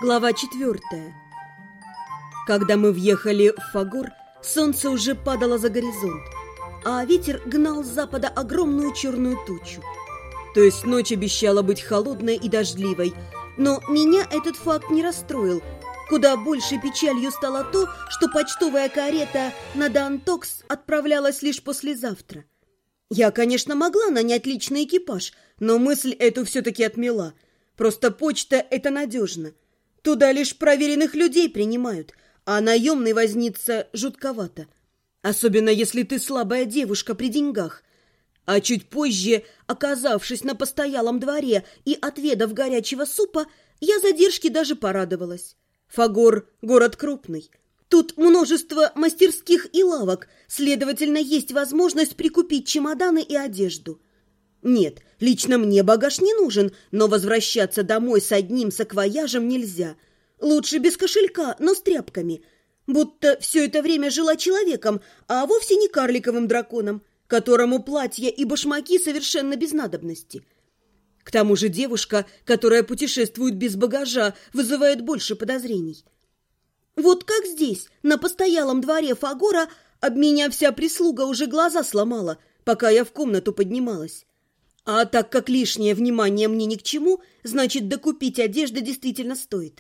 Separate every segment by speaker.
Speaker 1: Глава 4. Когда мы въехали в Фагор, солнце уже падало за горизонт, а ветер гнал с запада огромную черную тучу. То есть ночь обещала быть холодной и дождливой, но меня этот факт не расстроил. Куда большей печалью стало то, что почтовая карета на Дантокс отправлялась лишь послезавтра. Я, конечно, могла нанять личный экипаж, но мысль эту все-таки отмела. Просто почта – это надежно. Туда лишь проверенных людей принимают, а наемный возница жутковато. Особенно, если ты слабая девушка при деньгах. А чуть позже, оказавшись на постоялом дворе и отведав горячего супа, я задержке даже порадовалась. Фагор – город крупный. Тут множество мастерских и лавок, следовательно, есть возможность прикупить чемоданы и одежду. Нет, лично мне багаж не нужен, но возвращаться домой с одним саквояжем нельзя. Лучше без кошелька, но с тряпками. Будто все это время жила человеком, а вовсе не карликовым драконом, которому платья и башмаки совершенно без надобности. К тому же девушка, которая путешествует без багажа, вызывает больше подозрений. Вот как здесь, на постоялом дворе Фагора, об меня вся прислуга уже глаза сломала, пока я в комнату поднималась. А так как лишнее внимание мне ни к чему, значит, докупить одежды действительно стоит.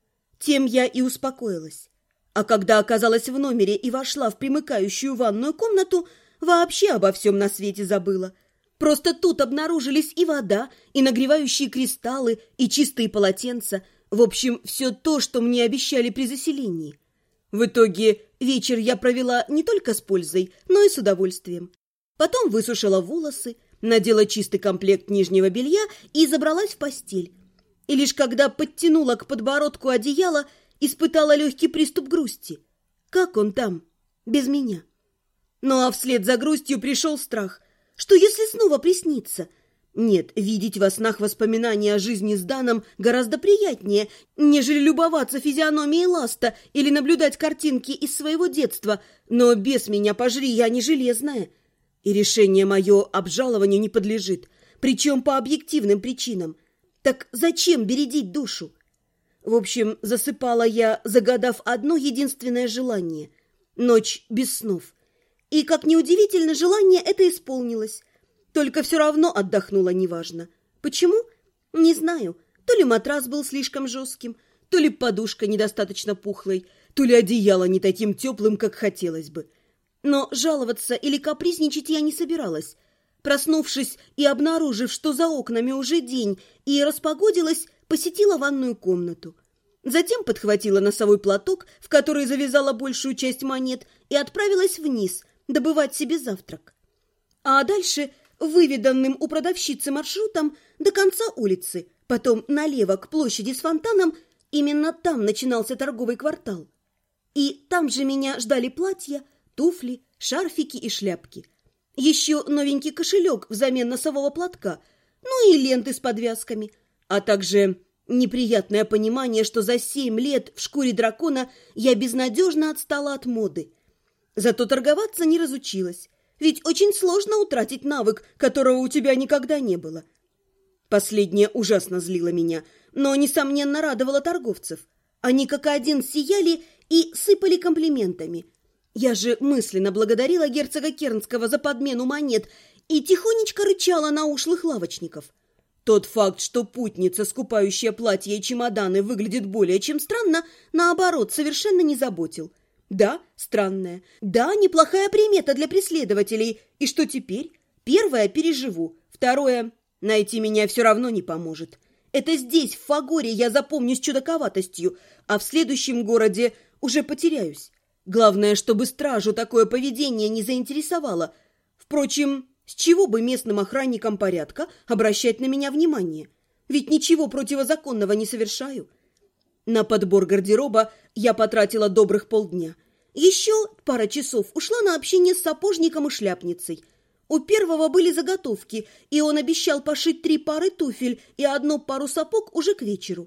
Speaker 1: Тем я и успокоилась. А когда оказалась в номере и вошла в примыкающую ванную комнату, вообще обо всем на свете забыла. Просто тут обнаружились и вода, и нагревающие кристаллы, и чистые полотенца. В общем, все то, что мне обещали при заселении. В итоге вечер я провела не только с пользой, но и с удовольствием. Потом высушила волосы, надела чистый комплект нижнего белья и забралась в постель. И лишь когда подтянула к подбородку одеяло, испытала легкий приступ грусти. Как он там, без меня? Ну а вслед за грустью пришел страх. Что если снова приснится? Нет, видеть во снах воспоминания о жизни с Даном гораздо приятнее, нежели любоваться физиономией Ласта или наблюдать картинки из своего детства. Но без меня пожри, я не железная. И решение мое обжалованию не подлежит, причем по объективным причинам. Так зачем бередить душу? В общем, засыпала я, загадав одно единственное желание – ночь без снов. И, как неудивительно, желание это исполнилось. Только все равно отдохнула неважно. Почему? Не знаю. То ли матрас был слишком жестким, то ли подушка недостаточно пухлой, то ли одеяло не таким теплым, как хотелось бы. Но жаловаться или капризничать я не собиралась. Проснувшись и обнаружив, что за окнами уже день и распогодилась, посетила ванную комнату. Затем подхватила носовой платок, в который завязала большую часть монет, и отправилась вниз добывать себе завтрак. А дальше выведанным у продавщицы маршрутом до конца улицы, потом налево к площади с фонтаном, именно там начинался торговый квартал. И там же меня ждали платья, туфли, шарфики и шляпки. Еще новенький кошелек взамен носового платка, ну и ленты с подвязками, а также неприятное понимание, что за 7 лет в шкуре дракона я безнадежно отстала от моды. Зато торговаться не разучилась, ведь очень сложно утратить навык, которого у тебя никогда не было. Последнее ужасно злило меня, но, несомненно, радовало торговцев. Они как один сияли и сыпали комплиментами. Я же мысленно благодарила герцога Кернского за подмену монет и тихонечко рычала на ушлых лавочников. Тот факт, что путница, скупающая платья и чемоданы, выглядит более чем странно, наоборот, совершенно не заботил. Да, странная. Да, неплохая примета для преследователей. И что теперь? Первое – переживу. Второе – найти меня все равно не поможет. Это здесь, в Фагоре, я запомнюсь чудаковатостью, а в следующем городе уже потеряюсь. Главное, чтобы стражу такое поведение не заинтересовало. Впрочем, с чего бы местным охранникам порядка обращать на меня внимание? Ведь ничего противозаконного не совершаю. На подбор гардероба я потратила добрых полдня. Еще пара часов ушла на общение с сапожником и шляпницей. У первого были заготовки, и он обещал пошить 3 пары туфель и 1 пару сапог уже к вечеру.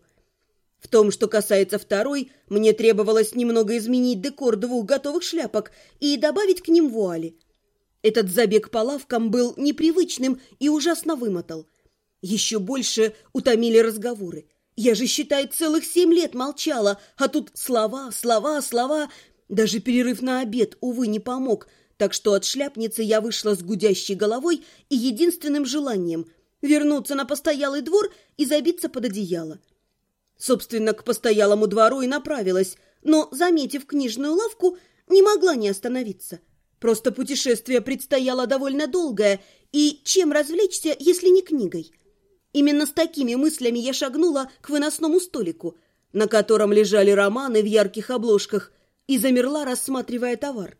Speaker 1: В том, что касается второй, мне требовалось немного изменить декор 2 готовых шляпок и добавить к ним вуали. Этот забег по лавкам был непривычным и ужасно вымотал. Еще больше утомили разговоры. Я же, считай, целых 7 лет молчала, а тут слова, слова, слова. Даже перерыв на обед, увы, не помог, так что от шляпницы я вышла с гудящей головой и единственным желанием – вернуться на постоялый двор и забиться под одеяло. Собственно, к постоялому двору и направилась, но, заметив книжную лавку, не могла не остановиться. Просто путешествие предстояло довольно долгое, и чем развлечься, если не книгой? Именно с такими мыслями я шагнула к выносному столику, на котором лежали романы в ярких обложках, и замерла, рассматривая товар.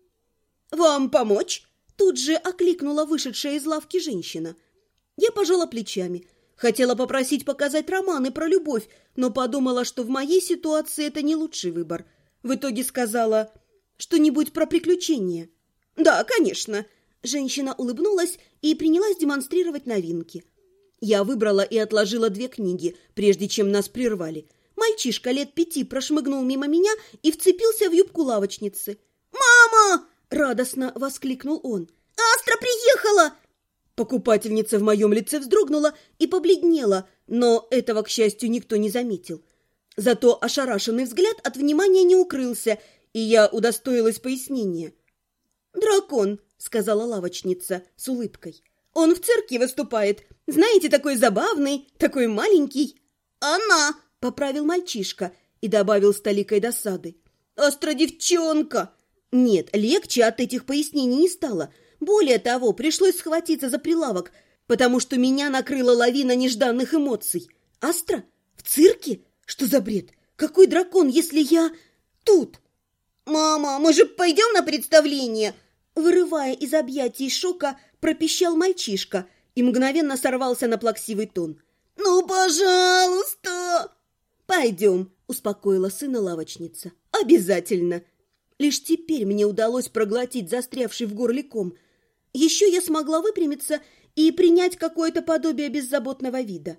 Speaker 1: «Вам помочь?» – тут же окликнула вышедшая из лавки женщина. Я пожала плечами. Хотела попросить показать романы про любовь, но подумала, что в моей ситуации это не лучший выбор. В итоге сказала: «Что-нибудь про приключения?» «Да, конечно». Женщина улыбнулась и принялась демонстрировать новинки. Я выбрала и отложила 2 книги, прежде чем нас прервали. Мальчишка лет 5 прошмыгнул мимо меня и вцепился в юбку лавочницы. «Мама!» – радостно воскликнул он. «Астра приехала!» Покупательница в моем лице вздрогнула и побледнела, но этого, к счастью, никто не заметил. Зато ошарашенный взгляд от внимания не укрылся, и я удостоилась пояснения. «Дракон», — сказала лавочница с улыбкой. «Он в цирке выступает. Знаете, такой забавный, такой маленький». «Она», — поправил мальчишка и добавил с толикой досады. «Астра девчонка». Нет, легче от этих пояснений не стало. Более того, пришлось схватиться за прилавок, потому что меня накрыла лавина нежданных эмоций. «Астра? В цирке? Что за бред? Какой дракон, если я тут?» «Мама, мы же пойдем на представление?» Вырывая из объятий шока, пропищал мальчишка и мгновенно сорвался на плаксивый тон. «Ну, пожалуйста!» «Пойдем», — успокоила сына лавочница. «Обязательно!» Лишь теперь мне удалось проглотить застрявший в горле ком. Еще я смогла выпрямиться и принять какое-то подобие беззаботного вида.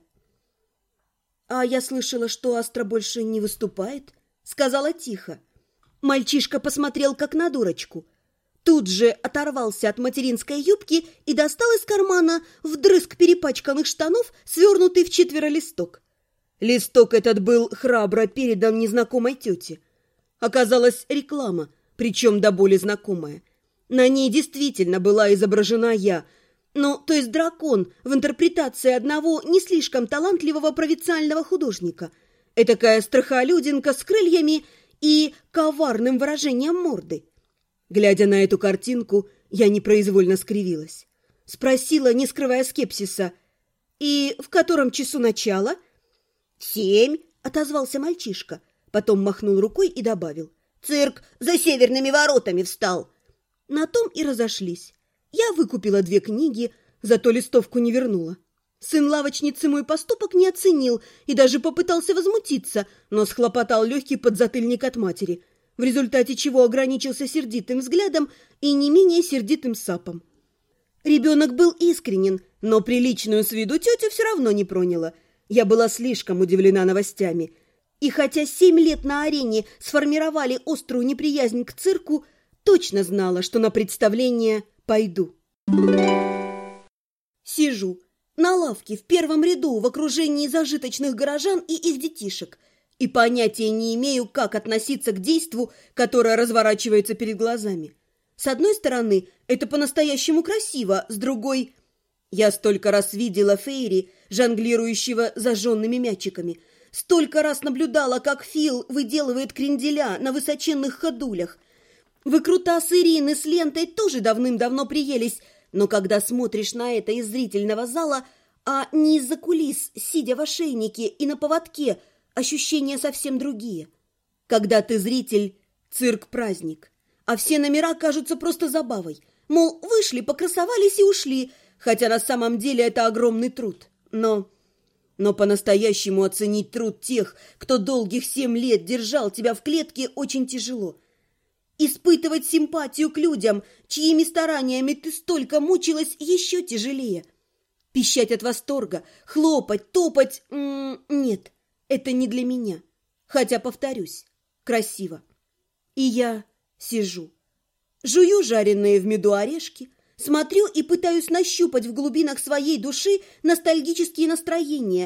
Speaker 1: «А я слышала, что Астра больше не выступает», — сказала тихо. Мальчишка посмотрел как на дурочку. Тут же оторвался от материнской юбки и достал из кармана вдрызг перепачканных штанов свернутый в 4 листок. Листок этот был храбро передан незнакомой тете. Оказалась реклама, причем до боли знакомая. На ней действительно была изображена я, то есть дракон в интерпретации одного не слишком талантливого провинциального художника. Этакая страхолюдинка с крыльями и коварным выражением морды. Глядя на эту картинку, я непроизвольно скривилась. Спросила, не скрывая скепсиса: «И в котором часу начало?» «7», — отозвался мальчишка. Потом махнул рукой и добавил: «Цирк за северными воротами встал». На том и разошлись. Я выкупила 2 книги, зато листовку не вернула. Сын лавочницы мой поступок не оценил и даже попытался возмутиться, но схлопотал легкий подзатыльник от матери, в результате чего ограничился сердитым взглядом и не менее сердитым сапом. Ребенок был искренен, но приличную с виду тетю все равно не проняла. Я была слишком удивлена новостями. И хотя 7 лет на арене сформировали острую неприязнь к цирку, точно знала, что на представление пойду. Сижу на лавке в первом ряду в окружении зажиточных горожан и их детишек и понятия не имею, как относиться к действу, которое разворачивается перед глазами. С одной стороны, это по-настоящему красиво, с другой... Я столько раз видела Фейри, жонглирующего зажженными мячиками, столько раз наблюдала, как Фил выделывает кренделя на высоченных ходулях. Выкрутасы Ирины с лентой тоже давным-давно приелись, но когда смотришь на это из зрительного зала, а не из-за кулис, сидя в ошейнике и на поводке, ощущения совсем другие. Когда ты зритель, цирк – праздник, а все номера кажутся просто забавой. Мол, вышли, покрасовались и ушли, хотя на самом деле это огромный труд. Но по-настоящему оценить труд тех, кто долгих 7 лет держал тебя в клетке, очень тяжело. Испытывать симпатию к людям, чьими стараниями ты столько мучилась, еще тяжелее. Пищать от восторга, хлопать, топать – нет, это не для меня. Хотя, повторюсь, красиво. И я сижу, жую жареные в меду орешки, смотрю и пытаюсь нащупать в глубинах своей души ностальгические настроения,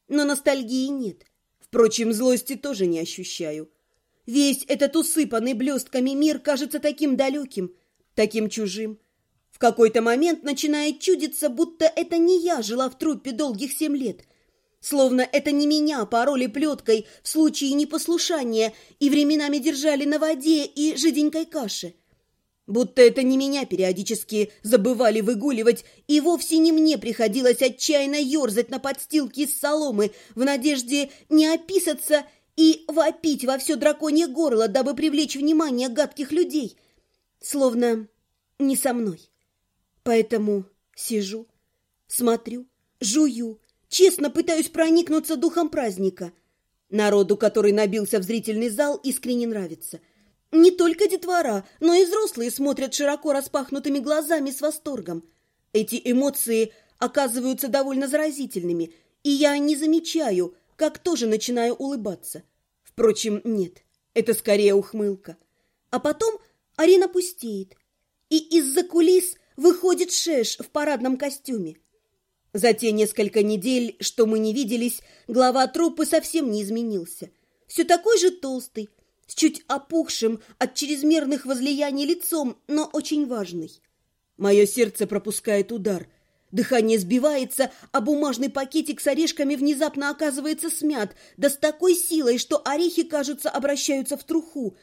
Speaker 1: но ностальгии нет. Впрочем, злости тоже не ощущаю. Весь этот усыпанный блестками мир кажется таким далеким, таким чужим. В какой-то момент начинает чудиться, будто это не я жила в труппе долгих 7 лет. Словно это не меня пороли плеткой в случае непослушания и временами держали на воде и жиденькой каше. Будто это не меня периодически забывали выгуливать, и вовсе не мне приходилось отчаянно ерзать на подстилке из соломы в надежде не описаться и вопить во все драконье горло, дабы привлечь внимание гадких людей. Словно не со мной. Поэтому сижу, смотрю, жую, честно пытаюсь проникнуться духом праздника. Народу, который набился в зрительный зал, искренне нравится. Не только детвора, но и взрослые смотрят широко распахнутыми глазами с восторгом. Эти эмоции оказываются довольно заразительными, и я не замечаю, как тоже начинаю улыбаться. Впрочем, нет, это скорее ухмылка. А потом арена пустеет, и из-за кулис выходит Шеш в парадном костюме. За те несколько недель, что мы не виделись, глава труппы совсем не изменился. Все такой же толстый, с чуть опухшим от чрезмерных возлияний лицом, но очень важный. Мое сердце пропускает удар. Дыхание сбивается, а бумажный пакетик с орешками внезапно оказывается смят, да с такой силой, что орехи, кажется, обращаются в труху.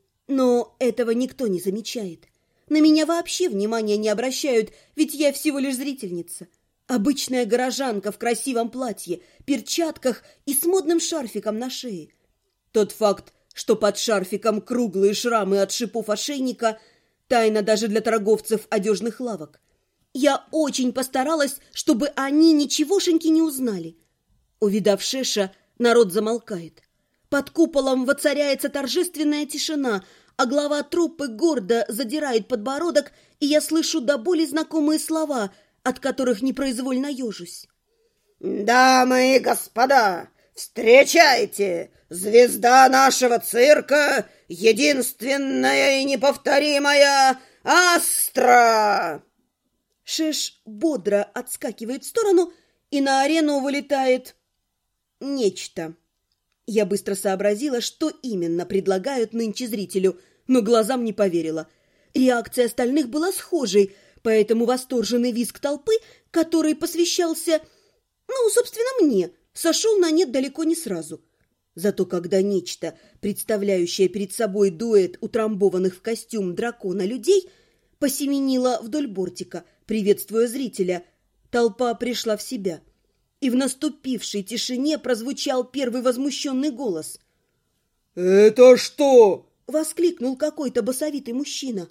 Speaker 1: Но этого никто не замечает. На меня вообще внимания не обращают, ведь я всего лишь зрительница. Обычная горожанка в красивом платье, перчатках и с модным шарфиком на шее. Тот факт, что под шарфиком круглые шрамы от шипов ошейника, тайна даже для торговцев одежных лавок. Я очень постаралась, чтобы они ничегошеньки не узнали. Увидав Шеша, народ замолкает. Под куполом воцаряется торжественная тишина, а глава труппы гордо задирает подбородок, и я слышу до боли знакомые слова, от которых непроизвольно ежусь.
Speaker 2: «Дамы и господа, встречайте! Звезда нашего цирка, единственная и неповторимая Астра!»
Speaker 1: Шеш бодро отскакивает в сторону, и на арену вылетает нечто. Я быстро сообразила, что именно предлагают нынче зрителю, но глазам не поверила. Реакция остальных была схожей, поэтому восторженный визг толпы, который посвящался, собственно, мне, сошел на нет далеко не сразу. Зато когда нечто, представляющее перед собой дуэт утрамбованных в костюм дракона людей, посеменило вдоль бортика, приветствуя зрителя, толпа пришла в себя. И в наступившей тишине прозвучал первый возмущенный голос.
Speaker 2: «Это что?»
Speaker 1: — воскликнул какой-то басовитый мужчина.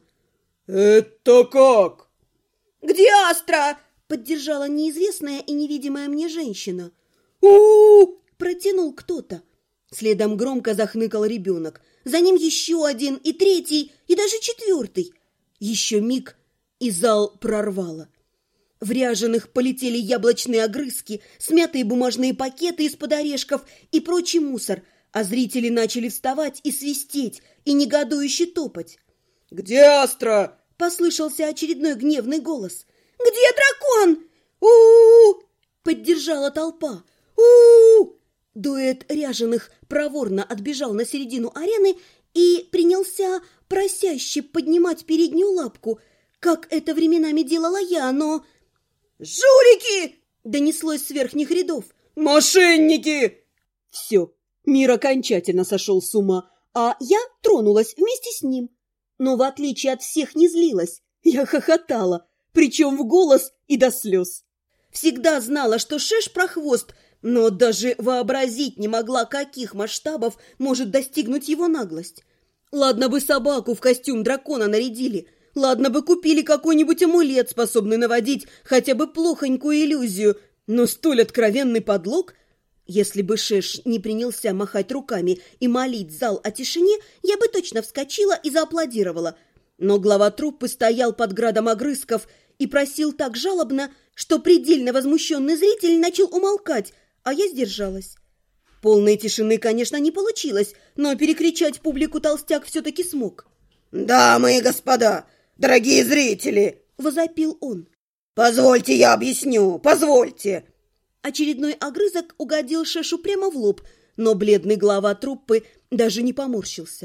Speaker 2: «Это как?»
Speaker 1: «Где Астра?» — поддержала неизвестная и невидимая мне женщина.
Speaker 2: «У-у-у!»
Speaker 1: — протянул кто-то. Следом громко захныкал ребенок. За ним еще один, и третий, и даже четвертый. Еще миг, и зал прорвало. В ряженых полетели яблочные огрызки, смятые бумажные пакеты из-под орешков и прочий мусор, а зрители начали вставать и свистеть, и негодующе топать.
Speaker 2: «Где Астра?»
Speaker 1: — послышался очередной гневный голос. «Где дракон?» «У-у-у!» — поддержала толпа. «У-у-у!» Дуэт ряженых проворно отбежал на середину арены и принялся просяще поднимать переднюю лапку, как это временами делала я, но...
Speaker 2: «Жулики!»
Speaker 1: — донеслось с верхних рядов.
Speaker 2: «Мошенники!»
Speaker 1: Все, мир окончательно сошел с ума, а я тронулась вместе с ним. Но в отличие от всех не злилась, я хохотала, причем в голос и до слез. Всегда знала, что Шеш прохвост, но даже вообразить не могла, каких масштабов может достигнуть его наглость. Ладно бы собаку в костюм дракона нарядили, ладно бы купили какой-нибудь амулет, способный наводить хотя бы плохонькую иллюзию, но столь откровенный подлог... Если бы Шеш не принялся махать руками и молить зал о тишине, я бы точно вскочила и зааплодировала. Но глава труппы стоял под градом огрызков и просил так жалобно, что предельно возмущенный зритель начал умолкать, а я сдержалась. Полной тишины, конечно, не получилось, но перекричать публику толстяк все-таки смог.
Speaker 2: «Дамы и господа, дорогие зрители!»
Speaker 1: — возопил он.
Speaker 2: «Позвольте, я объясню, позвольте!»
Speaker 1: Очередной огрызок угодил Шешу прямо в лоб, но бледный глава труппы даже не поморщился.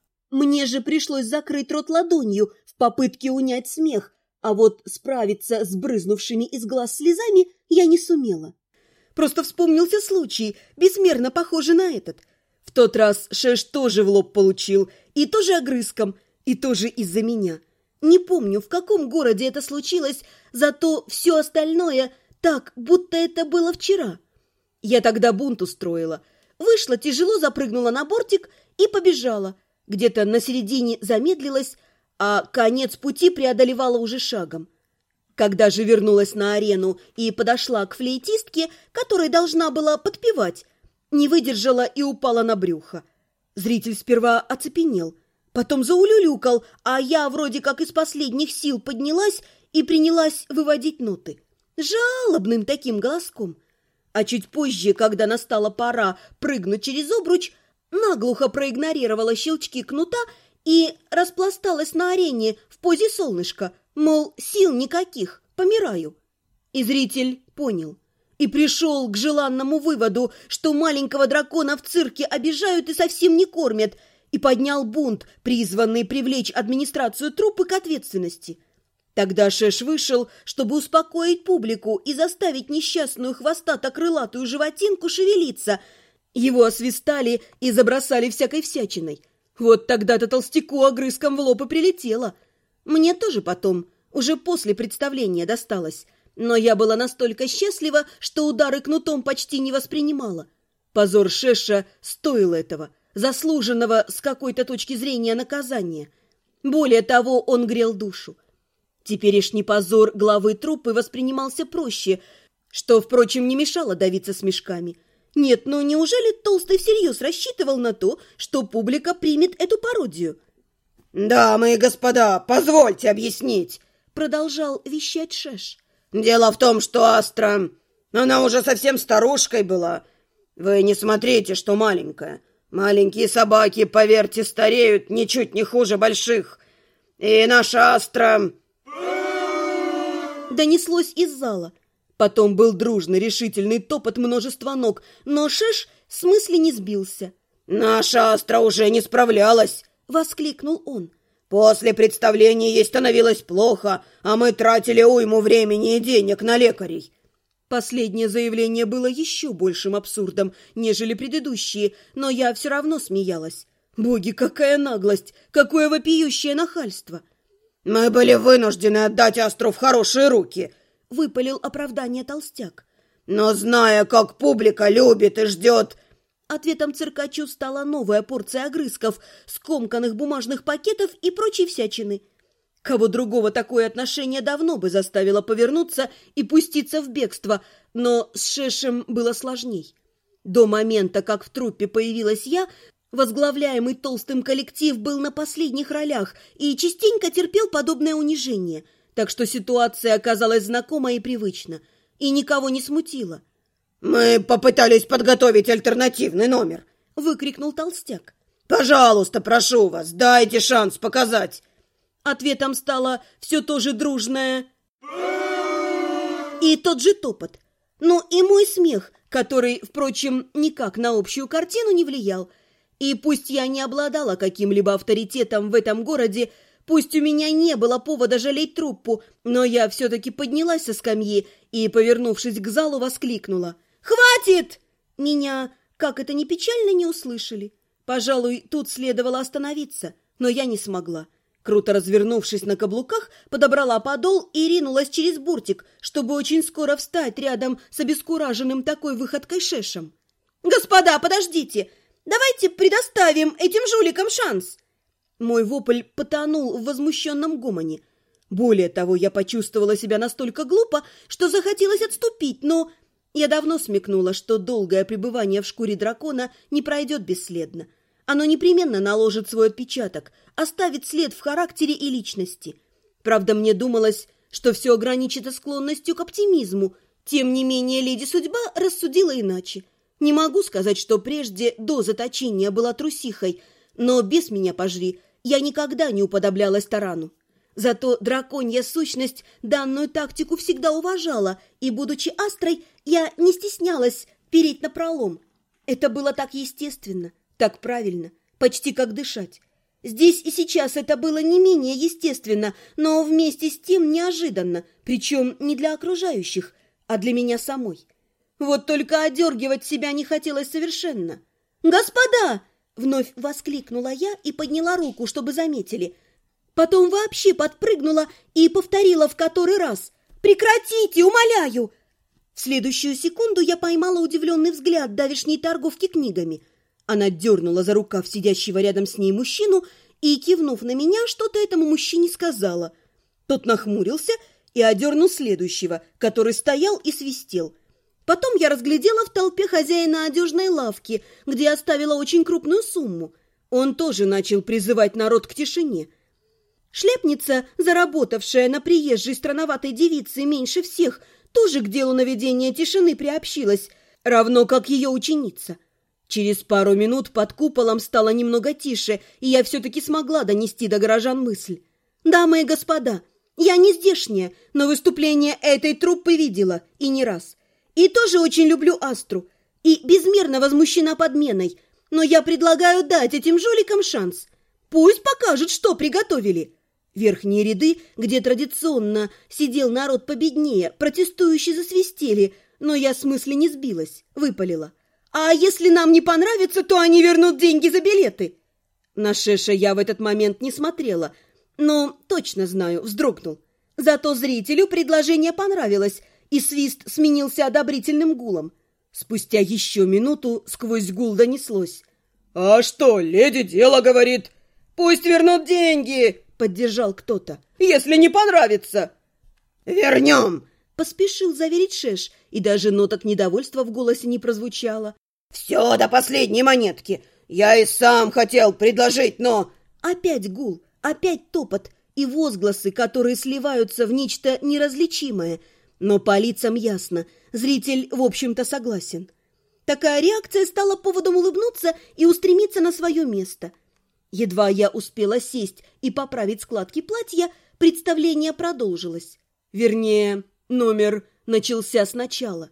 Speaker 1: Мне же пришлось закрыть рот ладонью в попытке унять смех, а вот справиться с брызнувшими из глаз слезами я не сумела. Просто вспомнился случай, безмерно похожий на этот. В тот раз Шеш тоже в лоб получил, и тоже огрызком, и тоже из-за меня. Не помню, в каком городе это случилось, зато все остальное так, будто это было вчера. Я тогда бунт устроила. Вышла, тяжело запрыгнула на бортик и побежала. Где-то на середине замедлилась, а конец пути преодолевала уже шагом. Когда же вернулась на арену и подошла к флейтистке, которая должна была подпевать, не выдержала и упала на брюхо. Зритель сперва оцепенел, потом заулюлюкал, а я вроде как из последних сил поднялась и принялась выводить ноты. Жалобным таким голоском. А чуть позже, когда настала пора прыгнуть через обруч, наглухо проигнорировала щелчки кнута и распласталась на арене в позе солнышка, мол, сил никаких, помираю. И зритель понял и пришел к желанному выводу, что маленького дракона в цирке обижают и совсем не кормят, и поднял бунт, призванный привлечь администрацию труппы к ответственности. Тогда Шеш вышел, чтобы успокоить публику и заставить несчастную хвостато-крылатую животинку шевелиться. Его освистали и забросали всякой всячиной. Вот тогда-то толстяку огрызком в лоб и прилетело. Мне тоже потом, уже после представления, досталось. Но я была настолько счастлива, что удары кнутом почти не воспринимала. Позор Шеша стоил этого, заслуженного с какой-то точки зрения наказания. Более того, он грел душу. Теперешний позор главы труппы воспринимался проще, что, впрочем, не мешало давиться смешками. Нет, ну неужели Толстый всерьез рассчитывал на то, что публика примет эту пародию?
Speaker 2: «Дамы и господа, позвольте объяснить»,
Speaker 1: — продолжал вещать Шеш.
Speaker 2: «Дело в том, что Астра, она уже совсем старушкой была. Вы не смотрите, что маленькая. Маленькие собаки, поверьте, стареют ничуть не хуже больших. И наша Астра...»
Speaker 1: Донеслось из зала. Потом был дружный, решительный топот множества ног, но Шеш с мысли не сбился.
Speaker 2: «Наша Астра уже не справлялась!»
Speaker 1: — воскликнул он.
Speaker 2: «После представления ей становилось плохо, а мы тратили уйму времени и денег на лекарей».
Speaker 1: Последнее заявление было еще большим абсурдом, нежели предыдущие, но я все равно смеялась. Боги, какая наглость! Какое вопиющее нахальство!
Speaker 2: «Мы были вынуждены отдать Астру в хорошие руки»,
Speaker 1: — выпалил оправдание толстяк.
Speaker 2: «Но зная, как публика любит и ждет...»
Speaker 1: Ответом циркачу стала новая порция огрызков, скомканных бумажных пакетов и прочей всячины. Кого другого такое отношение давно бы заставило повернуться и пуститься в бегство, но с Шешем было сложней. До момента, как в труппе появилась я, возглавляемый Толстым коллектив был на последних ролях и частенько терпел подобное унижение, так что ситуация оказалась знакома и привычна, и никого не смутила.
Speaker 2: «Мы попытались подготовить альтернативный номер»,
Speaker 1: — выкрикнул толстяк.
Speaker 2: «Пожалуйста, прошу вас, дайте шанс показать».
Speaker 1: Ответом стало все то же дружное и тот же топот. Но и мой смех, который, впрочем, никак на общую картину не влиял. И пусть я не обладала каким-либо авторитетом в этом городе, пусть у меня не было повода жалеть труппу, но я все-таки поднялась со скамьи и, повернувшись к залу, воскликнула: «Хватит!» Меня, как это ни печально, не услышали. Пожалуй, тут следовало остановиться, но я не смогла. Круто развернувшись на каблуках, подобрала подол и ринулась через бортик, чтобы очень скоро встать рядом с обескураженным такой выходкой Шешем. «Господа, подождите! Давайте предоставим этим жуликам шанс!» Мой вопль потонул в возмущенном гомоне. Более того, я почувствовала себя настолько глупо, что захотелось отступить, но я давно смекнула, что долгое пребывание в шкуре дракона не пройдет бесследно. Оно непременно наложит свой отпечаток, оставит след в характере и личности. Правда, мне думалось, что все ограничится склонностью к оптимизму. Тем не менее, леди Судьба рассудила иначе. Не могу сказать, что прежде, до заточения, была трусихой, но без меня пожри, я никогда не уподоблялась тарану. Зато драконья сущность данную тактику всегда уважала, и, будучи астрой, я не стеснялась переть напролом. Это было так естественно, так правильно, почти как дышать. Здесь и сейчас это было не менее естественно, но вместе с тем неожиданно, причем не для окружающих, а для меня самой. Вот только одергивать себя не хотелось совершенно. «Господа!» — вновь воскликнула я и подняла руку, чтобы заметили. Потом вообще подпрыгнула и повторила в который раз: «Прекратите, умоляю!» В следующую секунду я поймала удивленный взгляд давешней торговки книгами. Она дернула за рукав сидящего рядом с ней мужчину и, кивнув на меня, что-то этому мужчине сказала. Тот нахмурился и одернул следующего, который стоял и свистел. Потом я разглядела в толпе хозяина одежной лавки, где оставила очень крупную сумму. Он тоже начал призывать народ к тишине. Шляпница, заработавшая на приезжей странноватой девице меньше всех, тоже к делу наведения тишины приобщилась, равно как ее ученица. Через пару минут под куполом стало немного тише, и я все-таки смогла донести до горожан мысль. «Дамы и господа, я не здешняя, но выступление этой труппы видела, и не раз. И тоже очень люблю Астру, и безмерно возмущена подменой, но я предлагаю дать этим жуликам шанс. Пусть покажут, что приготовили». Верхние ряды, где традиционно сидел народ победнее, протестующие засвистели, но я с мысли не сбилась, выпалила: «А если нам не понравится, то они вернут деньги за билеты». На Шеша я в этот момент не смотрела, но точно знаю, вздрогнул. Зато зрителю предложение понравилось, и свист сменился одобрительным гулом. Спустя еще минуту сквозь гул донеслось:
Speaker 2: «А что, леди дело говорит? Пусть вернут деньги!» — поддержал кто-то. «Если не понравится!» «Вернем!» — поспешил заверить Шеш, и даже ноток недовольства в голосе не прозвучало. «Все до последней монетки! Я и сам хотел предложить, но...»
Speaker 1: Опять гул, опять топот и возгласы, которые сливаются в нечто неразличимое, но по лицам ясно, зритель, в общем-то, согласен. Такая реакция стала поводом улыбнуться и устремиться на свое место. Едва я успела сесть и поправить складки платья, представление продолжилось. Вернее, номер начался сначала.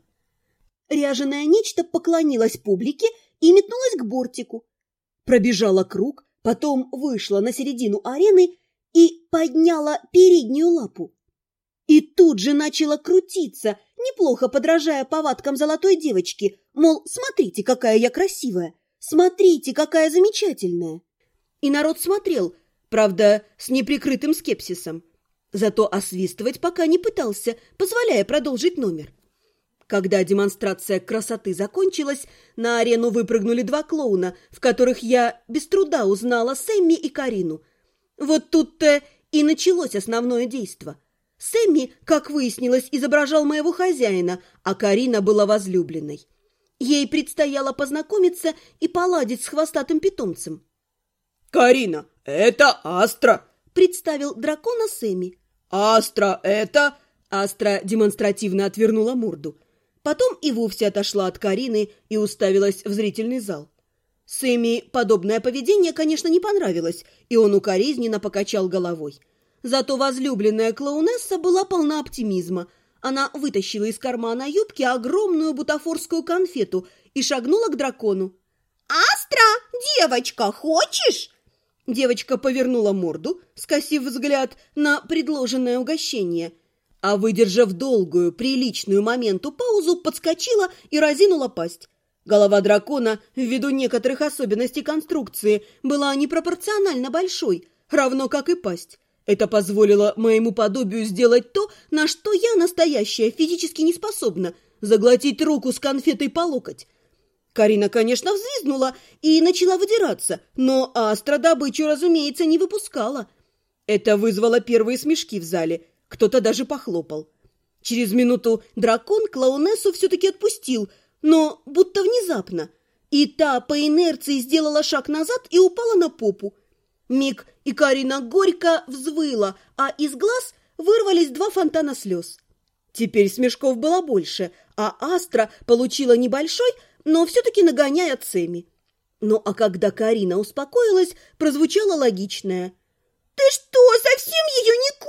Speaker 1: Ряженое нечто поклонилось публике и метнулось к бортику. Пробежала круг, потом вышла на середину арены и подняла переднюю лапу. И тут же начала крутиться, неплохо подражая повадкам золотой девочки, мол, смотрите, какая я красивая, смотрите, какая замечательная. И народ смотрел, правда, с неприкрытым скепсисом. Зато освистывать пока не пытался, позволяя продолжить номер. Когда демонстрация красоты закончилась, на арену выпрыгнули два клоуна, в которых я без труда узнала Сэмми и Карину. Вот тут-то и началось основное действо. Сэмми, как выяснилось, изображал моего хозяина, а Карина была возлюбленной. Ей предстояло познакомиться и поладить с хвостатым питомцем.
Speaker 2: «Карина, это Астра!» —
Speaker 1: представил дракона Сэмми.
Speaker 2: «Астра, это...»
Speaker 1: Астра демонстративно отвернула морду. Потом и вовсе отошла от Карины и уставилась в зрительный зал. Сэмми подобное поведение, конечно, не понравилось, и он укоризненно покачал головой. Зато возлюбленная клоунесса была полна оптимизма. Она вытащила из кармана юбки огромную бутафорскую конфету и шагнула к дракону. «Астра, девочка, хочешь?» Девочка повернула морду, скосив взгляд на предложенное угощение, а, выдержав долгую, приличную моменту паузу, подскочила и разинула пасть. Голова дракона, ввиду некоторых особенностей конструкции, была непропорционально большой, равно как и пасть. Это позволило моему подобию сделать то, на что я, настоящая, физически не способна – заглотить руку с конфетой по локоть. Карина, конечно, взвизгнула и начала выдираться, но Астра добычу, разумеется, не выпускала. Это вызвало первые смешки в зале, кто-то даже похлопал. Через минуту дракон клоунессу все-таки отпустил, но будто внезапно, и та по инерции сделала шаг назад и упала на попу. Миг, и Карина горько взвыла, а из глаз вырвались два фонтана слез. Теперь смешков было больше, а Астра получила небольшой, но все-таки нагоняя Сэмми. Ну, а когда Карина успокоилась, прозвучало логичное: «Ты что, совсем ее не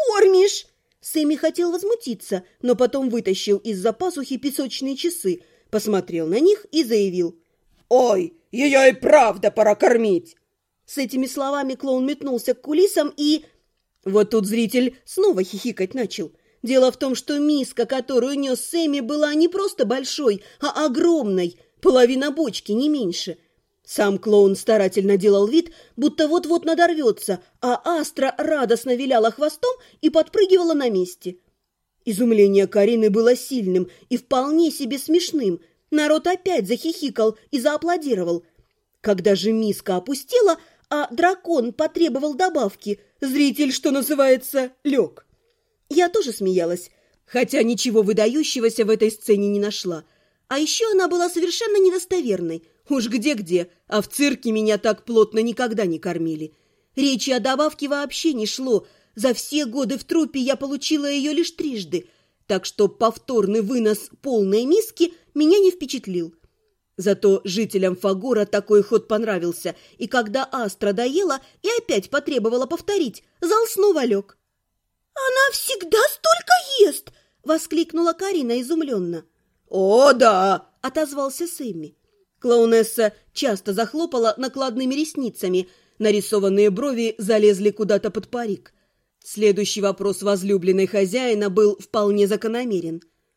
Speaker 1: Сэмми хотел возмутиться, но потом вытащил из-за пазухи песочные часы, посмотрел на них и заявил:
Speaker 2: «Ой, ее и правда пора кормить!»
Speaker 1: С этими словами клоун метнулся к кулисам и... Вот тут зритель снова хихикать начал. Дело в том, что миска, которую нес Сэмми, была не просто большой, а огромной, половина бочки, не меньше. Сам клоун старательно делал вид, будто вот-вот надорвется, а Астра радостно виляла хвостом и подпрыгивала на месте. Изумление Карины было сильным и вполне себе смешным. Народ опять захихикал и зааплодировал. Когда же миска опустела, а дракон потребовал добавки, зритель, что называется, лег. Я тоже смеялась, хотя ничего выдающегося в этой сцене не нашла. А еще она была совершенно недостоверной. Уж где-где, а в цирке меня так плотно никогда не кормили. Речи о добавке вообще не шло. За все годы в труппе я получила ее лишь трижды, так что повторный вынос полной миски меня не впечатлил. Зато жителям Фагора такой ход понравился, и когда Астра доела и опять потребовала повторить, зал снова лег. «Она всегда столько ест!» — воскликнула Карина изумленно.
Speaker 2: «О, да!»
Speaker 1: — отозвался Сэмми. Клоунесса часто захлопала накладными ресницами, нарисованные брови залезли куда-то под парик. Следующий вопрос возлюбленной хозяина был вполне закономерен.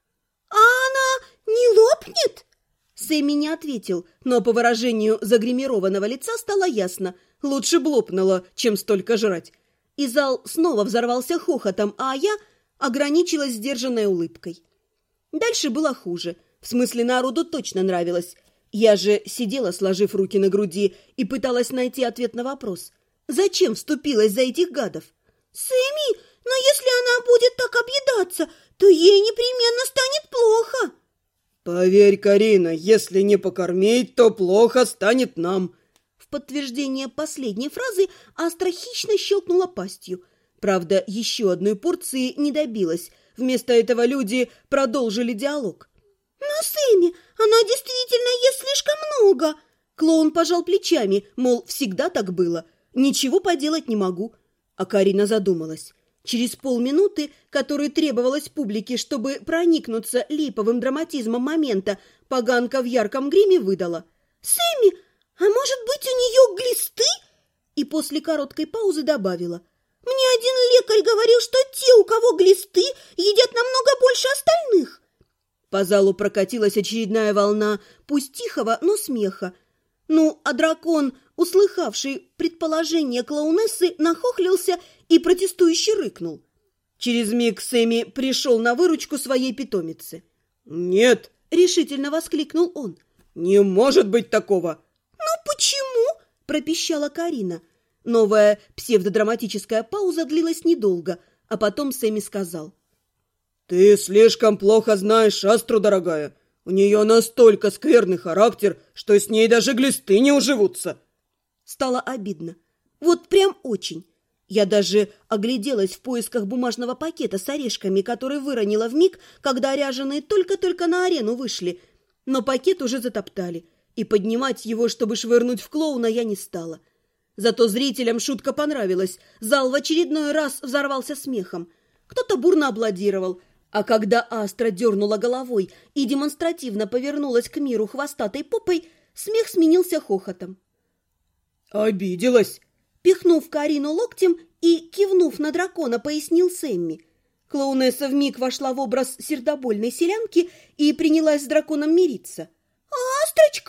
Speaker 1: «А она не лопнет?» Сэмми не ответил, но по выражению загримированного лица стало ясно. Лучше б лопнула, чем столько жрать. И зал снова взорвался хохотом, а я ограничилась сдержанной улыбкой. Дальше было хуже. В смысле, народу точно нравилось. Я же сидела, сложив руки на груди, и пыталась найти ответ на вопрос. Зачем вступилась за этих гадов? «Сэмми, но если она будет так объедаться, то ей непременно станет плохо».
Speaker 2: «Поверь, Карина, если не покормить, то плохо станет нам».
Speaker 1: В подтверждение последней фразы Астра хищно щелкнула пастью. Правда, еще одной порции не добилась. Вместо этого люди продолжили диалог. «Но, Сэмми, она действительно ест слишком много!» Клоун пожал плечами, мол, всегда так было. «Ничего поделать не могу». А Карина задумалась. Через полминуты, которой требовалось публике, чтобы проникнуться липовым драматизмом момента, поганка в ярком гриме выдала: «Сэмми, а может быть, у нее глисты?» И после короткой паузы добавила: «Мне один лекарь говорил, что те, у кого глисты, едят намного больше остальных». По залу прокатилась очередная волна, пусть тихого, но смеха. Ну, а дракон, услыхавший предположение клоунессы, нахохлился и протестующе рыкнул. Через миг Сэмми пришел на выручку своей питомице.
Speaker 2: «Нет!»
Speaker 1: — решительно воскликнул он.
Speaker 2: «Не может быть такого!»
Speaker 1: «Ну почему?» — пропищала Карина. Новая псевдодраматическая пауза длилась недолго, а потом Сэмми сказал:
Speaker 2: «Ты слишком плохо знаешь Астру, дорогая. У нее настолько скверный характер, что с ней даже глисты не уживутся».
Speaker 1: Стало обидно. Вот прям очень. Я даже огляделась в поисках бумажного пакета с орешками, который выронила вмиг, когда ряженые только-только на арену вышли. Но пакет уже затоптали, и поднимать его, чтобы швырнуть в клоуна, я не стала. Зато зрителям шутка понравилась. Зал в очередной раз взорвался смехом. Кто-то бурно аплодировал. А когда Астра дернула головой и демонстративно повернулась к миру хвостатой попой, смех сменился хохотом.
Speaker 2: «Обиделась!»
Speaker 1: Пихнув Карину локтем и кивнув на дракона, пояснил Сэмми. Клоунесса вмиг вошла в образ сердобольной селянки и принялась с драконом мириться. «Астрочка,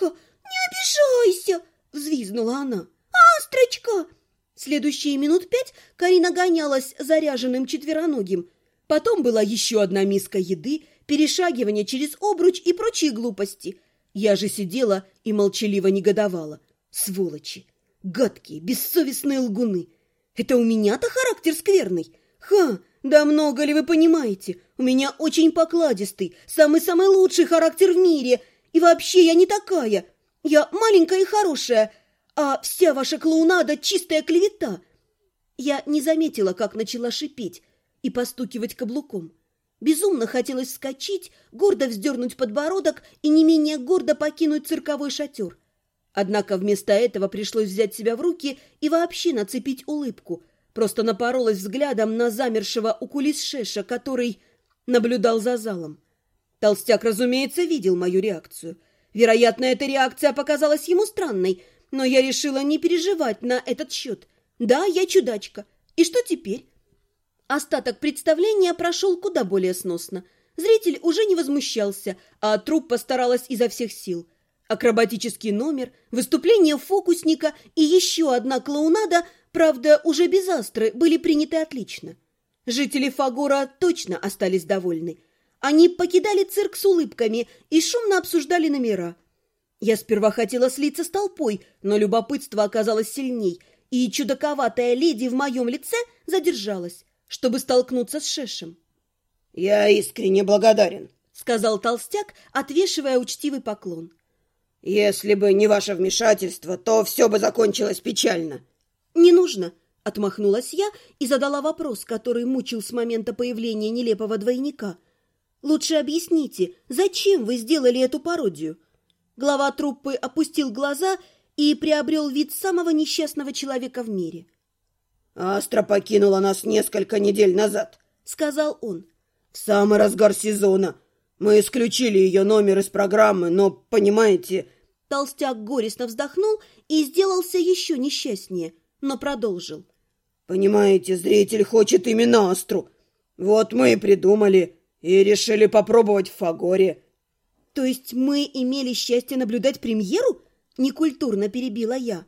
Speaker 1: не обижайся!» — взвизгнула она. «Астрочка!» Следующие минут 5 Карина гонялась за ряженым четвероногим. Потом была еще одна миска еды, перешагивание через обруч и прочие глупости. Я же сидела и молчаливо негодовала. Сволочи! Гадкие, бессовестные лгуны! Это у меня-то характер скверный? Ха! Да много ли вы понимаете? У меня очень покладистый, самый-самый лучший характер в мире. И вообще я не такая. Я маленькая и хорошая, а вся ваша клоунада — чистая клевета. Я не заметила, как начала шипеть и постукивать каблуком. Безумно хотелось вскочить, гордо вздернуть подбородок и не менее гордо покинуть цирковой шатер. Однако вместо этого пришлось взять себя в руки и вообще нацепить улыбку, просто напоролась взглядом на замершего у кулис Шеша, который наблюдал за залом. Толстяк, разумеется, видел мою реакцию. Вероятно, эта реакция показалась ему странной, но я решила не переживать на этот счет. Да, я чудачка. И что теперь? Остаток представления прошел куда более сносно. Зритель уже не возмущался, а труппа старалась изо всех сил. Акробатический номер, выступление фокусника и еще одна клоунада, правда, уже без астры, были приняты отлично. Жители Фагора точно остались довольны. Они покидали цирк с улыбками и шумно обсуждали номера. Я сперва хотела слиться с толпой, но любопытство оказалось сильней, и чудаковатая леди в моем лице задержалась, чтобы столкнуться с Шешем.
Speaker 2: «Я искренне благодарен», —
Speaker 1: сказал толстяк, отвешивая учтивый поклон.
Speaker 2: «Если бы не ваше вмешательство, то все бы закончилось печально».
Speaker 1: «Не нужно», — отмахнулась я и задала вопрос, который мучил с момента появления нелепого двойника. «Лучше объясните, зачем вы сделали эту пародию?» Глава труппы опустил глаза и приобрел вид самого несчастного человека в мире.
Speaker 2: «Астра покинула нас несколько недель назад», — сказал он. «В самый разгар сезона. Мы исключили ее номер из программы, но, понимаете...»
Speaker 1: Толстяк горестно вздохнул и сделался еще несчастнее, но продолжил.
Speaker 2: «Понимаете, зритель хочет именно Астру. Вот мы и придумали и решили попробовать в Фагоре».
Speaker 1: «То есть мы имели счастье наблюдать премьеру?» — некультурно перебила я.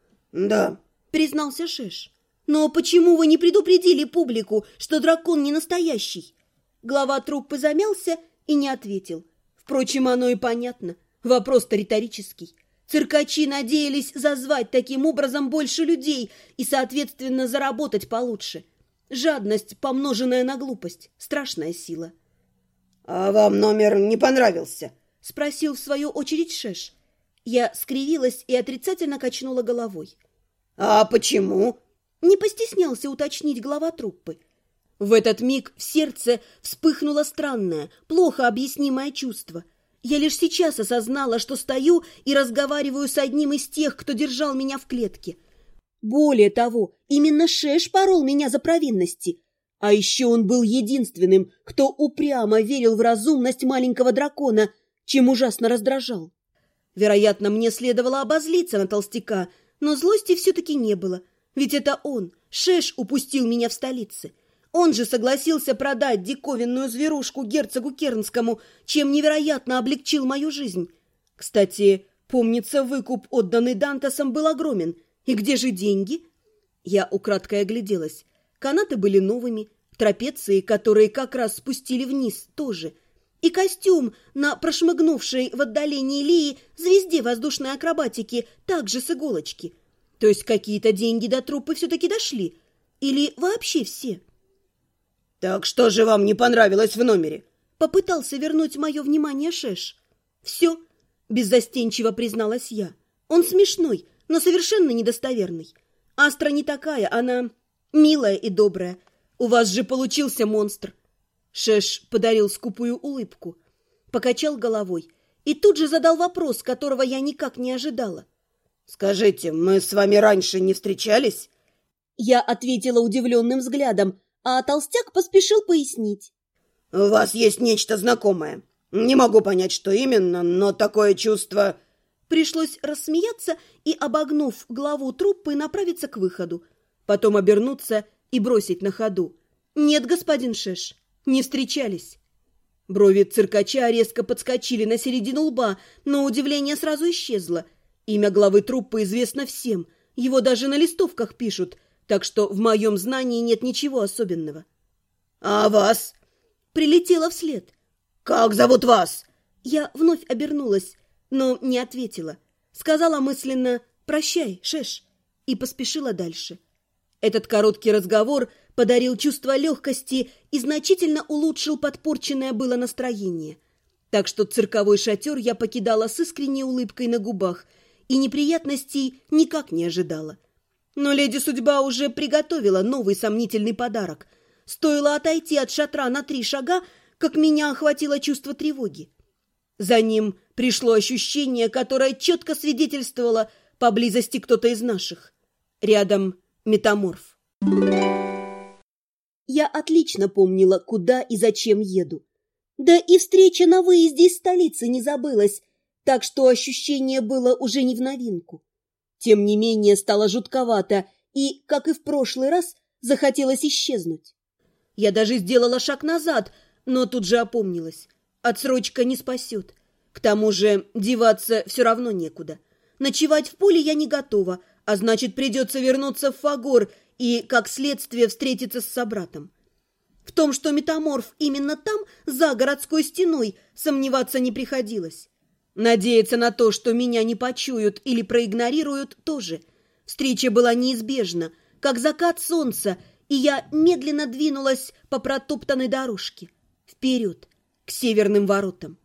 Speaker 2: «Да»,
Speaker 1: — признался Шеш. «Но почему вы не предупредили публику, что дракон не настоящий?» Глава труппы замялся и не ответил. Впрочем, оно и понятно. Вопрос-то риторический. Циркачи надеялись зазвать таким образом больше людей и, соответственно, заработать получше. Жадность, помноженная на глупость. Страшная сила.
Speaker 2: «А вам номер не понравился?»
Speaker 1: — спросил в свою очередь Шеш. Я скривилась и отрицательно качнула головой.
Speaker 2: «А почему?»
Speaker 1: — не постеснялся уточнить глава труппы. В этот миг в сердце вспыхнуло странное, плохо объяснимое чувство. Я лишь сейчас осознала, что стою и разговариваю с одним из тех, кто держал меня в клетке. Более того, именно Шеш порол меня за провинности. А еще он был единственным, кто упрямо верил в разумность маленького дракона, чем ужасно раздражал. Вероятно, мне следовало обозлиться на толстяка, но злости все-таки не было. Ведь это он, Шеш, упустил меня в столице. Он же согласился продать диковинную зверушку герцогу Кернскому, чем невероятно облегчил мою жизнь. Кстати, помнится, выкуп, отданный Дантасом, был огромен. И где же деньги? Я украдкой огляделась. Канаты были новыми, трапеции, которые как раз спустили вниз, тоже. И костюм на прошмыгнувшей в отдалении Лии звезде воздушной акробатики также с иголочки. То есть какие-то деньги до труппы все-таки дошли. Или вообще все?
Speaker 2: «Так что же вам не понравилось в номере?»
Speaker 1: Попытался вернуть мое внимание Шеш. «Все», — беззастенчиво призналась я. «Он смешной, но совершенно недостоверный. Астра не такая, она милая и добрая. У вас же получился монстр». Шеш подарил скупую улыбку, покачал головой и тут же задал вопрос, которого я никак не ожидала.
Speaker 2: «Скажите, мы с вами раньше не встречались?»
Speaker 1: Я ответила удивленным взглядом, а толстяк поспешил пояснить.
Speaker 2: «У вас есть нечто знакомое. Не могу понять, что именно, но такое чувство...»
Speaker 1: Пришлось рассмеяться и, обогнув главу труппы, направиться к выходу. Потом обернуться и бросить на ходу. «Нет, господин Шеш, не встречались». Брови циркача резко подскочили на середину лба, но удивление сразу исчезло. Имя главы труппы известно всем, его даже на листовках пишут, так что в моем знании нет ничего особенного.
Speaker 2: «А вас?»
Speaker 1: Прилетела вслед.
Speaker 2: «Как зовут вас?»
Speaker 1: Я вновь обернулась, но не ответила. Сказала мысленно «Прощай, Шеш», и поспешила дальше. Этот короткий разговор подарил чувство легкости и значительно улучшил подпорченное было настроение. Так что цирковой шатер я покидала с искренней улыбкой на губах и неприятностей никак не ожидала. Но леди Судьба уже приготовила новый сомнительный подарок. Стоило отойти от шатра на 3 шага, как меня охватило чувство тревоги. За ним пришло ощущение, которое четко свидетельствовало поблизости кто-то из наших. Рядом метаморф. Я отлично помнила, куда и зачем еду. Да и встреча на выезде из столицы не забылась, так что ощущение было уже не в новинку. Тем не менее стало жутковато и, как и в прошлый раз, захотелось исчезнуть. Я даже сделала шаг назад, но тут же опомнилась. Отсрочка не спасет. К тому же деваться все равно некуда. Ночевать в поле я не готова, а значит, придется вернуться в Фагор и, как следствие, встретиться с собратом. В том, что метаморф именно там, за городской стеной, сомневаться не приходилось. Надеяться на то, что меня не почуют или проигнорируют, тоже. Встреча была неизбежна, как закат солнца, и я медленно двинулась по протоптанной дорожке. Вперед, к северным воротам.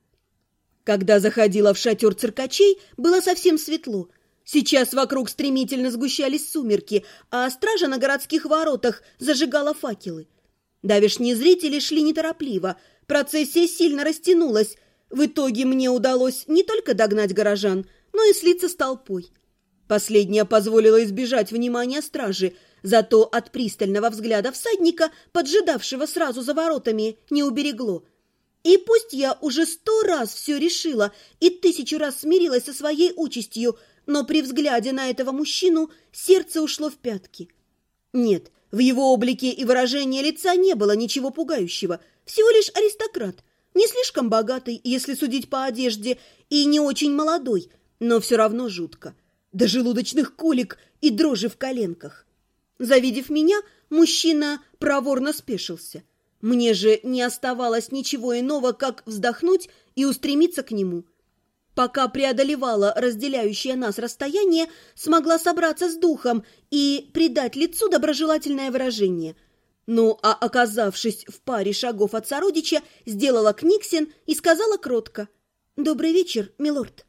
Speaker 1: Когда заходила в шатер циркачей, было совсем светло. Сейчас вокруг стремительно сгущались сумерки, а стража на городских воротах зажигала факелы. Давешние зрители шли неторопливо, процессия сильно растянулась. В итоге мне удалось не только догнать горожан, но и слиться с толпой. Последняя позволила избежать внимания стражи, зато от пристального взгляда всадника, поджидавшего сразу за воротами, не уберегло. И пусть я уже 100 раз все решила и 1000 раз смирилась со своей участью, но при взгляде на этого мужчину сердце ушло в пятки. Нет, в его облике и выражении лица не было ничего пугающего, всего лишь аристократ, не слишком богатый, если судить по одежде, и не очень молодой, но все равно жутко. До желудочных колик и дрожи в коленках. Завидев меня, мужчина проворно спешился. Мне же не оставалось ничего иного, как вздохнуть и устремиться к нему. Пока преодолевала разделяющее нас расстояние, смогла собраться с духом и придать лицу доброжелательное выражение. Ну, а оказавшись в паре шагов от сородича, сделала книгсен и сказала кротко: «Добрый вечер, милорд».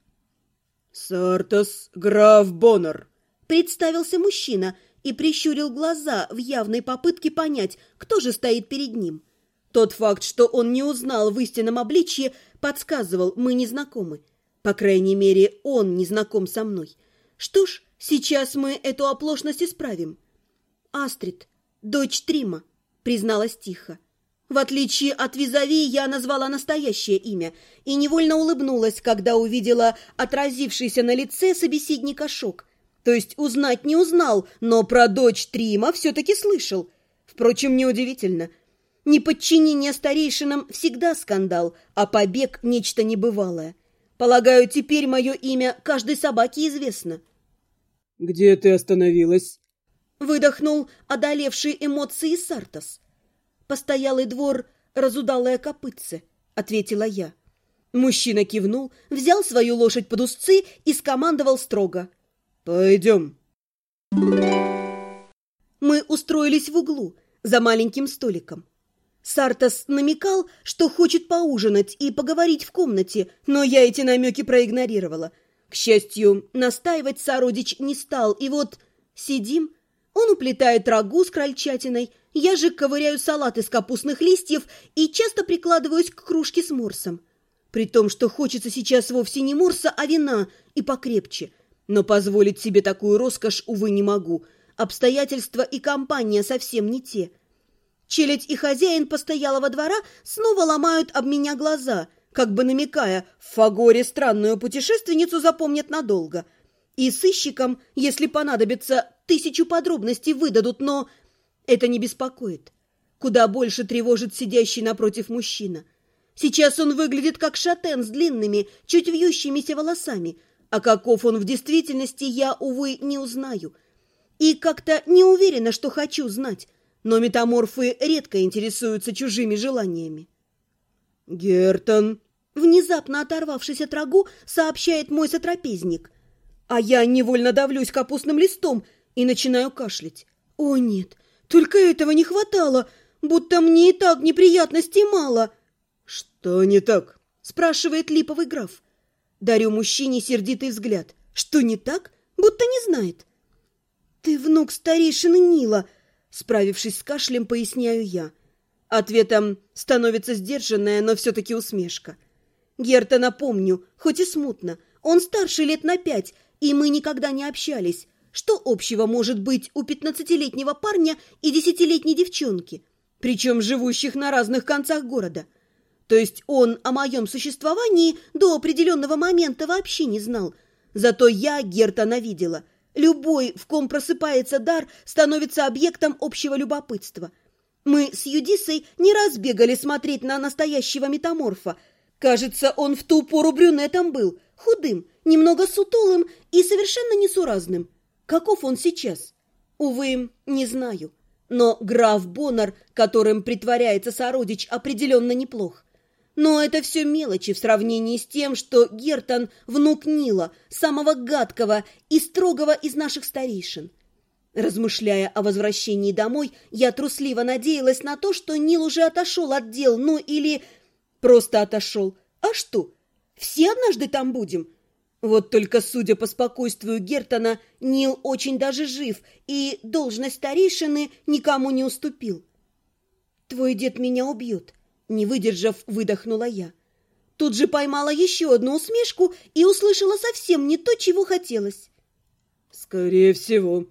Speaker 2: «Сартос граф Боннер»,
Speaker 1: — представился мужчина и прищурил глаза в явной попытке понять, кто же стоит перед ним. Тот факт, что он не узнал в истинном обличье, подсказывал, мы не знакомы. По крайней мере, он не знаком со мной. Что ж, сейчас мы эту оплошность исправим. «Астрид, дочь Трима», — призналась тихо. В отличие от визави, я назвала настоящее имя и невольно улыбнулась, когда увидела отразившийся на лице собеседника шок. То есть узнать не узнал, но про дочь Трима все-таки слышал. Впрочем, неудивительно. Неподчинение старейшинам всегда скандал, а побег – нечто небывалое. Полагаю, теперь мое имя каждой собаке известно.
Speaker 2: «Где ты остановилась?»
Speaker 1: Выдохнул одолевший эмоции Сартос. «Постоялый двор, разудалое копытце», — ответила я. Мужчина кивнул, взял свою лошадь под узцы и скомандовал строго:
Speaker 2: «Пойдем».
Speaker 1: Мы устроились в углу, за маленьким столиком. Сартос намекал, что хочет поужинать и поговорить в комнате, но я эти намеки проигнорировала. К счастью, настаивать сородич не стал, и вот сидим. Он уплетает рагу с крольчатиной, я же ковыряю салат из капустных листьев и часто прикладываюсь к кружке с морсом. При том, что хочется сейчас вовсе не морса, а вина, и покрепче. Но позволить себе такую роскошь, увы, не могу. Обстоятельства и компания совсем не те. Челядь и хозяин постоялого двора снова ломают об меня глаза, как бы намекая, в Фагоре странную путешественницу запомнят надолго. И сыщикам, если понадобится, 1000 подробностей выдадут, но это не беспокоит. Куда больше тревожит сидящий напротив мужчина. Сейчас он выглядит как шатен с длинными, чуть вьющимися волосами, а каков он в действительности, я, увы, не узнаю. И как-то не уверена, что хочу знать, но метаморфы редко интересуются чужими желаниями.
Speaker 2: «Гертон»,
Speaker 1: внезапно оторвавшись от рагу, сообщает мой сотрапезник. А я невольно давлюсь капустным листом и начинаю кашлять. О нет, только этого не хватало, будто мне и так неприятностей мало.
Speaker 2: «Что не так?»
Speaker 1: — спрашивает липовый граф. Дарю мужчине сердитый взгляд. Что не так? Будто не знает. «Ты внук старейшины Нила», — справившись с кашлем, поясняю я. Ответом становится сдержанная, но все-таки усмешка. Гертона помню, хоть и смутно. Он старше лет на 5, и мы никогда не общались. Что общего может быть у 15-летнего парня и 10-летней девчонки, причем живущих на разных концах города? То есть он о моем существовании до определенного момента вообще не знал. Зато я Гертона видела. Любой, в ком просыпается дар, становится объектом общего любопытства. Мы с Юдисой не раз бегали смотреть на настоящего метаморфа. Кажется, он в ту пору брюнетом был, худым, немного сутулым и совершенно несуразным. Каков он сейчас? Увы, не знаю. Но граф Боннер, которым притворяется сородич, определенно неплох. Но это все мелочи в сравнении с тем, что Гертон – внук Нила, самого гадкого и строгого из наших старейшин. Размышляя о возвращении домой, я трусливо надеялась на то, что Нил уже отошел от дел, ну или просто отошел. А что? Все однажды там будем? Вот только, судя по спокойствию Гертона, Нил очень даже жив и должность старейшины никому не уступил. «Твой дед меня убьет», — не выдержав, выдохнула я. Тут же поймала еще одну усмешку и услышала совсем не то, чего хотелось.
Speaker 2: «Скорее всего».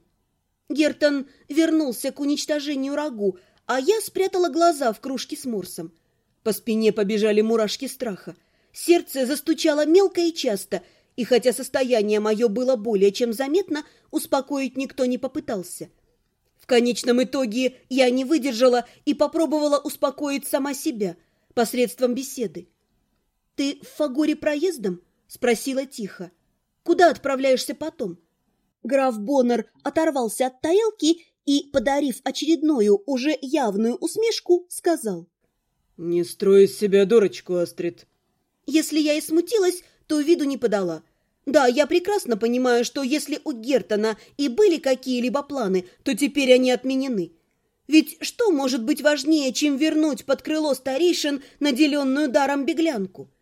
Speaker 1: Гертон вернулся к уничтожению рагу, а я спрятала глаза в кружке с морсом. По спине побежали мурашки страха. Сердце застучало мелко и часто, и хотя состояние мое было более чем заметно, успокоить никто не попытался. В конечном итоге я не выдержала и попробовала успокоить сама себя посредством беседы. «Ты в Фагоре проездом?» — спросила тихо. «Куда отправляешься потом?» Граф Боннер оторвался от тарелки и, подарив очередную, уже явную усмешку, сказал:
Speaker 2: «Не строй из себя дурочку, Астрид».
Speaker 1: Если я и смутилась, то виду не подала. Да, я прекрасно понимаю, что если у Гертона и были какие-либо планы, то теперь они отменены. Ведь что может быть важнее, чем вернуть под крыло старейшин наделенную даром беглянку?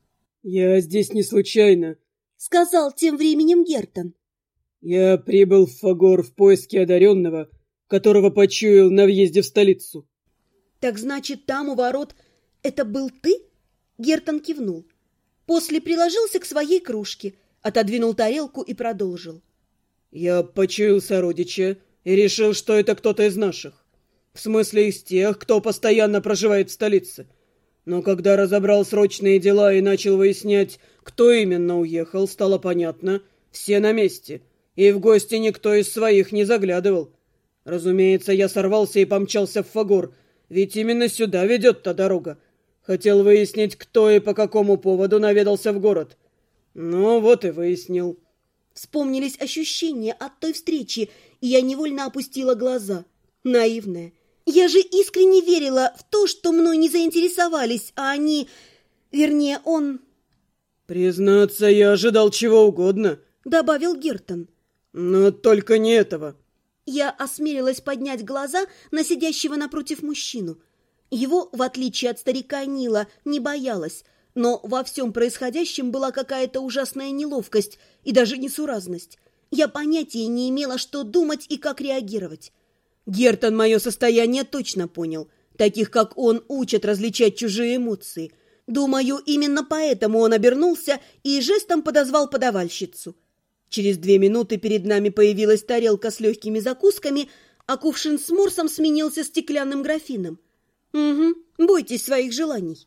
Speaker 2: «Я здесь не случайно»,
Speaker 1: — сказал тем временем Гертон.
Speaker 2: «Я прибыл в Фагор в поиске одаренного, которого почуял на въезде в столицу».
Speaker 1: «Так значит, там у ворот это был ты?» Гертон кивнул. После приложился к своей кружке, отодвинул тарелку и продолжил.
Speaker 2: «Я почуял сородича и решил, что это кто-то из наших. В смысле, из тех, кто постоянно проживает в столице. Но когда разобрал срочные дела и начал выяснять, кто именно уехал, стало понятно, все на месте, и в гости никто из своих не заглядывал. Разумеется, я сорвался и помчался в Фагор, ведь именно сюда ведет та дорога. Хотел выяснить, кто и по какому поводу наведался в город. Ну, вот и выяснил».
Speaker 1: Вспомнились ощущения от той встречи, и я невольно опустила глаза. Наивная. Я же искренне верила в то, что мной не заинтересовались, а они... Вернее, он...
Speaker 2: «Признаться, я ожидал чего угодно»,
Speaker 1: — добавил Гертон.
Speaker 2: «Но только не этого».
Speaker 1: Я осмелилась поднять глаза на сидящего напротив мужчину. Его, в отличие от старика Нила, не боялась, но во всем происходящем была какая-то ужасная неловкость и даже несуразность. Я понятия не имела, что думать и как реагировать. Гертон мое состояние точно понял. Таких, как он, учат различать чужие эмоции. Думаю, именно поэтому он обернулся и жестом подозвал подавальщицу. Через 2 минуты перед нами появилась тарелка с легкими закусками, а кувшин с морсом сменился стеклянным графином. Угу, бойтесь своих желаний.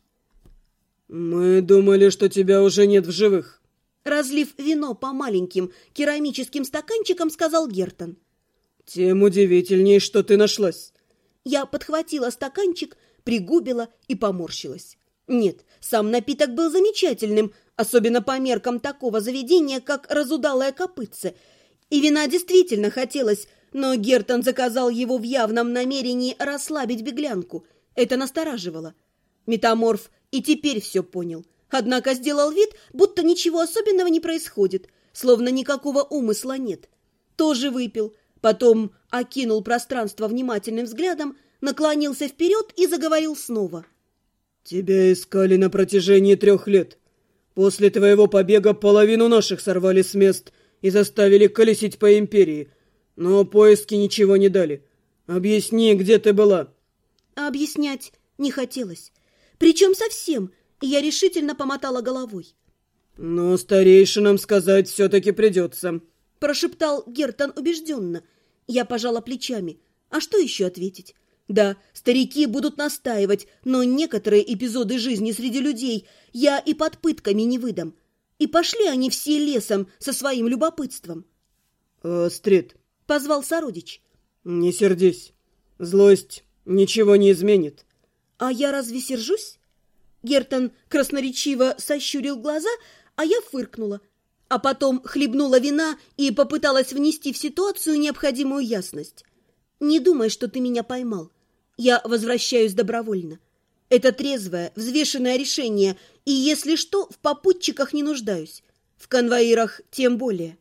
Speaker 2: «Мы думали, что тебя уже нет в живых»,
Speaker 1: — разлив вино по маленьким керамическим стаканчикам, сказал Гертон.
Speaker 2: «Тем удивительней, что ты нашлась».
Speaker 1: Я подхватила стаканчик, пригубила и поморщилась. Нет, сам напиток был замечательным, особенно по меркам такого заведения, как «Разудалое копытце». И вина действительно хотелось, но Гертон заказал его в явном намерении расслабить беглянку. Это настораживало. Метаморф и теперь все понял, однако сделал вид, будто ничего особенного не происходит, словно никакого умысла нет. Тоже выпил, потом окинул пространство внимательным взглядом, наклонился вперед и заговорил снова.
Speaker 2: «Тебя искали на протяжении 3 лет. После твоего побега половину наших сорвали с мест и заставили колесить по империи, но поиски ничего не дали. Объясни, где ты была».
Speaker 1: Объяснять не хотелось. Причем совсем, и я решительно помотала головой.
Speaker 2: «Но старейшинам сказать все-таки придется», —
Speaker 1: прошептал Гертон убежденно. Я пожала плечами. А что еще ответить? Да, старики будут настаивать, но некоторые эпизоды жизни среди людей я и под пытками не выдам. И пошли они все лесом со своим любопытством.
Speaker 2: «Астрид»,
Speaker 1: — позвал сородич.
Speaker 2: «не сердись. Злость ничего не изменит».
Speaker 1: «А я разве сержусь?» Гертон красноречиво сощурил глаза, а я фыркнула. А потом хлебнула вина и попыталась внести в ситуацию необходимую ясность. «Не думай, что ты меня поймал. Я возвращаюсь добровольно. Это трезвое, взвешенное решение, и, если что, в попутчиках не нуждаюсь. В конвоирах тем более».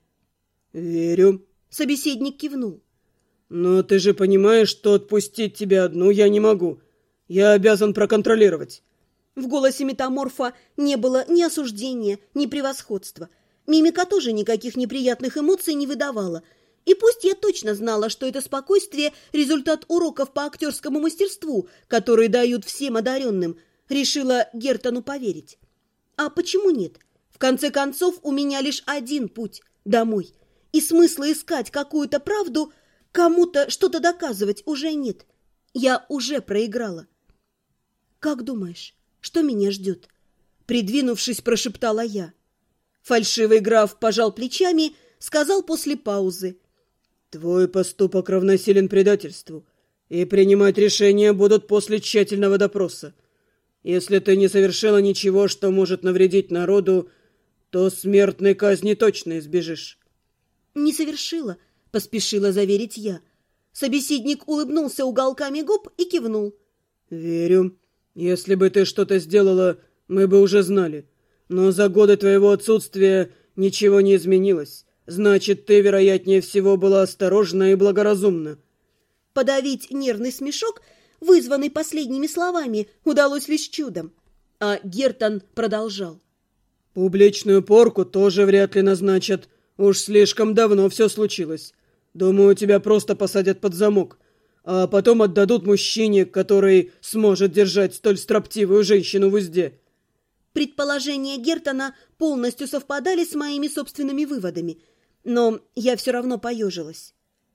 Speaker 2: «Верю», —
Speaker 1: собеседник кивнул.
Speaker 2: «Но ты же понимаешь, что отпустить тебя одну я не могу. Я обязан проконтролировать».
Speaker 1: В голосе метаморфа не было ни осуждения, ни превосходства. Мимика тоже никаких неприятных эмоций не выдавала. И пусть я точно знала, что это спокойствие – результат уроков по актерскому мастерству, которые дают всем одаренным, решила Гертону поверить. А почему нет? В конце концов, у меня лишь один путь – домой. И смысла искать какую-то правду, кому-то что-то доказывать уже нет. Я уже проиграла. «Как думаешь, что меня ждет?» Придвинувшись, прошептала я. Фальшивый граф пожал плечами, сказал после паузы.
Speaker 2: «Твой поступок равносилен предательству, и принимать решения будут после тщательного допроса. Если ты не совершила ничего, что может навредить народу, то смертной казни точно избежишь».
Speaker 1: «Не совершила», — поспешила заверить я. Собеседник улыбнулся уголками губ и кивнул.
Speaker 2: «Верю. Если бы ты что-то сделала, мы бы уже знали. Но за годы твоего отсутствия ничего не изменилось. Значит, ты, вероятнее всего, была осторожна и благоразумна».
Speaker 1: Подавить нервный смешок, вызванный последними словами, удалось лишь чудом. А Гертон продолжал.
Speaker 2: «Публичную порку тоже вряд ли назначат. Уж слишком давно все случилось. Думаю, тебя просто посадят под замок, а потом отдадут мужчине, который сможет держать столь строптивую женщину в узде».
Speaker 1: Предположения Гертона полностью совпадали с моими собственными выводами, но я все равно поежилась.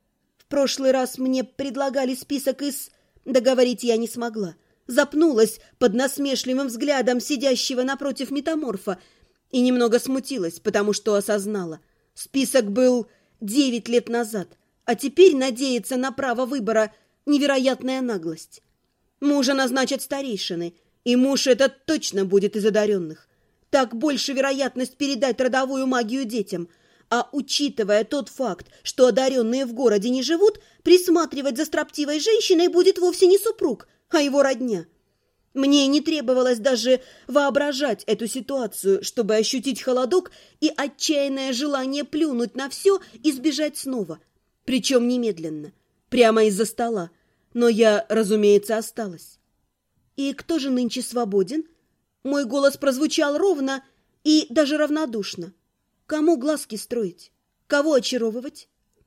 Speaker 1: В прошлый раз мне предлагали список из... Договорить я не смогла. Запнулась под насмешливым взглядом сидящего напротив метаморфа и немного смутилась, потому что осознала. Список был 9 лет назад, а теперь надеяться на право выбора — невероятная наглость. Мужа назначат старейшины, и муж этот точно будет из одаренных. Так больше вероятность передать родовую магию детям. А учитывая тот факт, что одаренные в городе не живут, присматривать за строптивой женщиной будет вовсе не супруг, а его родня. Мне не требовалось даже воображать эту ситуацию, чтобы ощутить холодок и отчаянное желание плюнуть на все и сбежать снова. Причем немедленно, прямо из-за стола. Но я, разумеется, осталась. «И кто же нынче свободен?» Мой голос прозвучал ровно и даже равнодушно. Кому глазки строить? Кого очаровывать?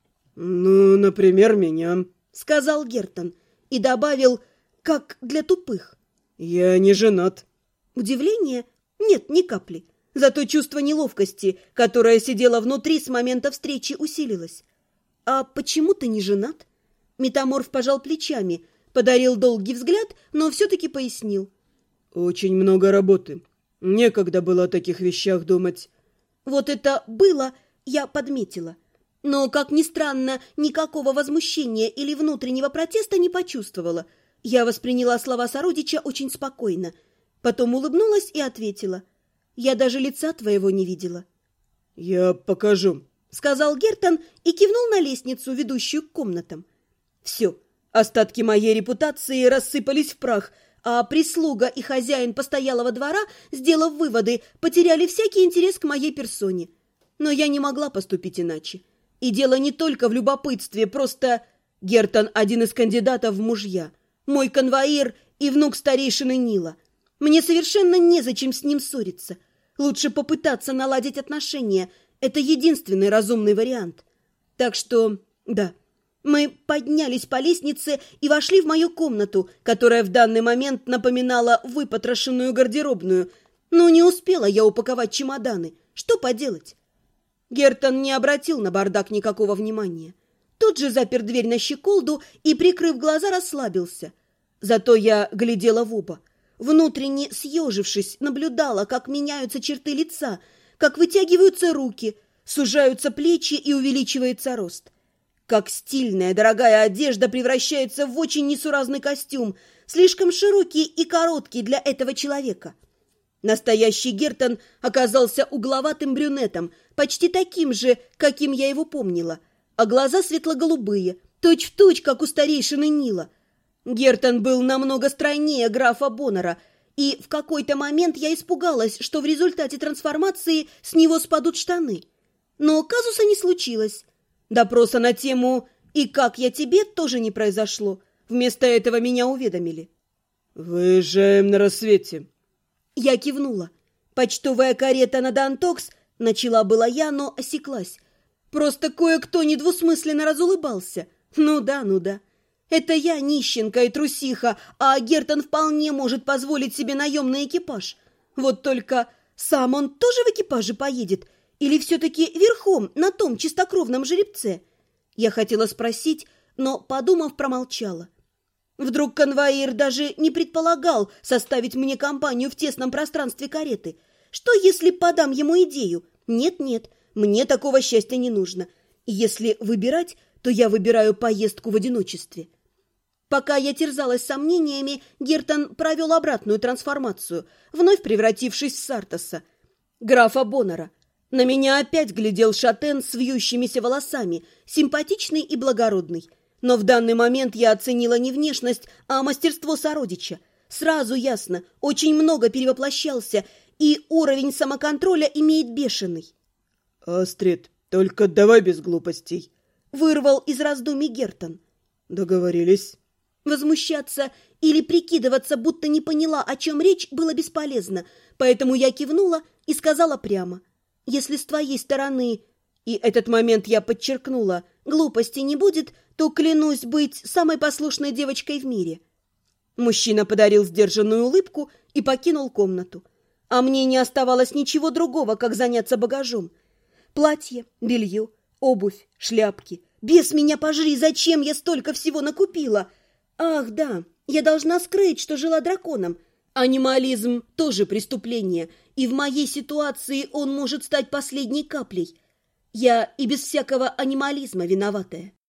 Speaker 2: «Ну, например, меня»,
Speaker 1: — сказал Гертон и добавил, как для тупых.
Speaker 2: «Я не женат».
Speaker 1: Удивление? Нет, ни капли. Зато чувство неловкости, которое сидело внутри с момента встречи, усилилось. «А почему ты не женат?» Метаморф пожал плечами, подарил долгий взгляд, но все-таки пояснил.
Speaker 2: «Очень много работы. Некогда было о таких вещах думать».
Speaker 1: Вот это «было» я подметила. Но, как ни странно, никакого возмущения или внутреннего протеста не почувствовала. Я восприняла слова сородича очень спокойно. Потом улыбнулась и ответила. «Я даже лица твоего не видела».
Speaker 2: «Я покажу»,
Speaker 1: — сказал Гертон и кивнул на лестницу, ведущую к комнатам. Все, остатки моей репутации рассыпались в прах, а прислуга и хозяин постоялого двора, сделав выводы, потеряли всякий интерес к моей персоне. Но я не могла поступить иначе. И дело не только в любопытстве, просто Гертон – один из кандидатов в мужья, мой конвоир и внук старейшины Нила. Мне совершенно незачем с ним ссориться. Лучше попытаться наладить отношения. Это единственный разумный вариант. Так что, да, мы поднялись по лестнице и вошли в мою комнату, которая в данный момент напоминала выпотрошенную гардеробную. Но не успела я упаковать чемоданы. Что поделать? Гертон не обратил на бардак никакого внимания. Тут же запер дверь на щеколду и, прикрыв глаза, расслабился. Зато я глядела в оба. Внутренне съежившись, наблюдала, как меняются черты лица, как вытягиваются руки, сужаются плечи и увеличивается рост. Как стильная, дорогая одежда превращается в очень несуразный костюм, слишком широкий и короткий для этого человека. Настоящий Гертон оказался угловатым брюнетом, почти таким же, каким я его помнила, а глаза светло-голубые, точь-в-точь, как у старейшины Нила. Гертон был намного стройнее графа Боннера, и в какой-то момент я испугалась, что в результате трансформации с него спадут штаны. Но казуса не случилось. Допроса на тему «И как я тебе?» тоже не произошло. Вместо этого меня уведомили.
Speaker 2: «Выезжаем на рассвете».
Speaker 1: Я кивнула. Почтовая карета на Дантокс, начала была я, но осеклась. Просто кое-кто недвусмысленно разулыбался. Ну да. Это я нищенка и трусиха, а Гертон вполне может позволить себе наемный экипаж. Вот только сам он тоже в экипаже поедет? Или все-таки верхом на том чистокровном жеребце? Я хотела спросить, но, подумав, промолчала. Вдруг конвоир даже не предполагал составить мне компанию в тесном пространстве кареты. Что, если подам ему идею? Нет, мне такого счастья не нужно. Если выбирать, то я выбираю поездку в одиночестве. Пока я терзалась сомнениями, Гертон провел обратную трансформацию, вновь превратившись в Сартоса, графа Боннера. На меня опять глядел шатен с вьющимися волосами, симпатичный и благородный. Но в данный момент я оценила не внешность, а мастерство сородича. Сразу ясно, очень много перевоплощался, и уровень самоконтроля имеет бешеный.
Speaker 2: «Астрид, только давай без глупостей»,
Speaker 1: — вырвал из раздумий Гертон.
Speaker 2: «Договорились».
Speaker 1: Возмущаться или прикидываться, будто не поняла, о чем речь, было бесполезно, поэтому я кивнула и сказала прямо. «Если с твоей стороны...» И этот момент я подчеркнула. «Глупости не будет, то клянусь быть самой послушной девочкой в мире». Мужчина подарил сдержанную улыбку и покинул комнату. А мне не оставалось ничего другого, как заняться багажом. Платье, белье, обувь, шляпки. Бес меня пожри, зачем я столько всего накупила? Ах, да, я должна скрыть, что жила драконом. Анимализм тоже преступление, и в моей ситуации он может стать последней каплей. Я и без всякого анимализма виноватая.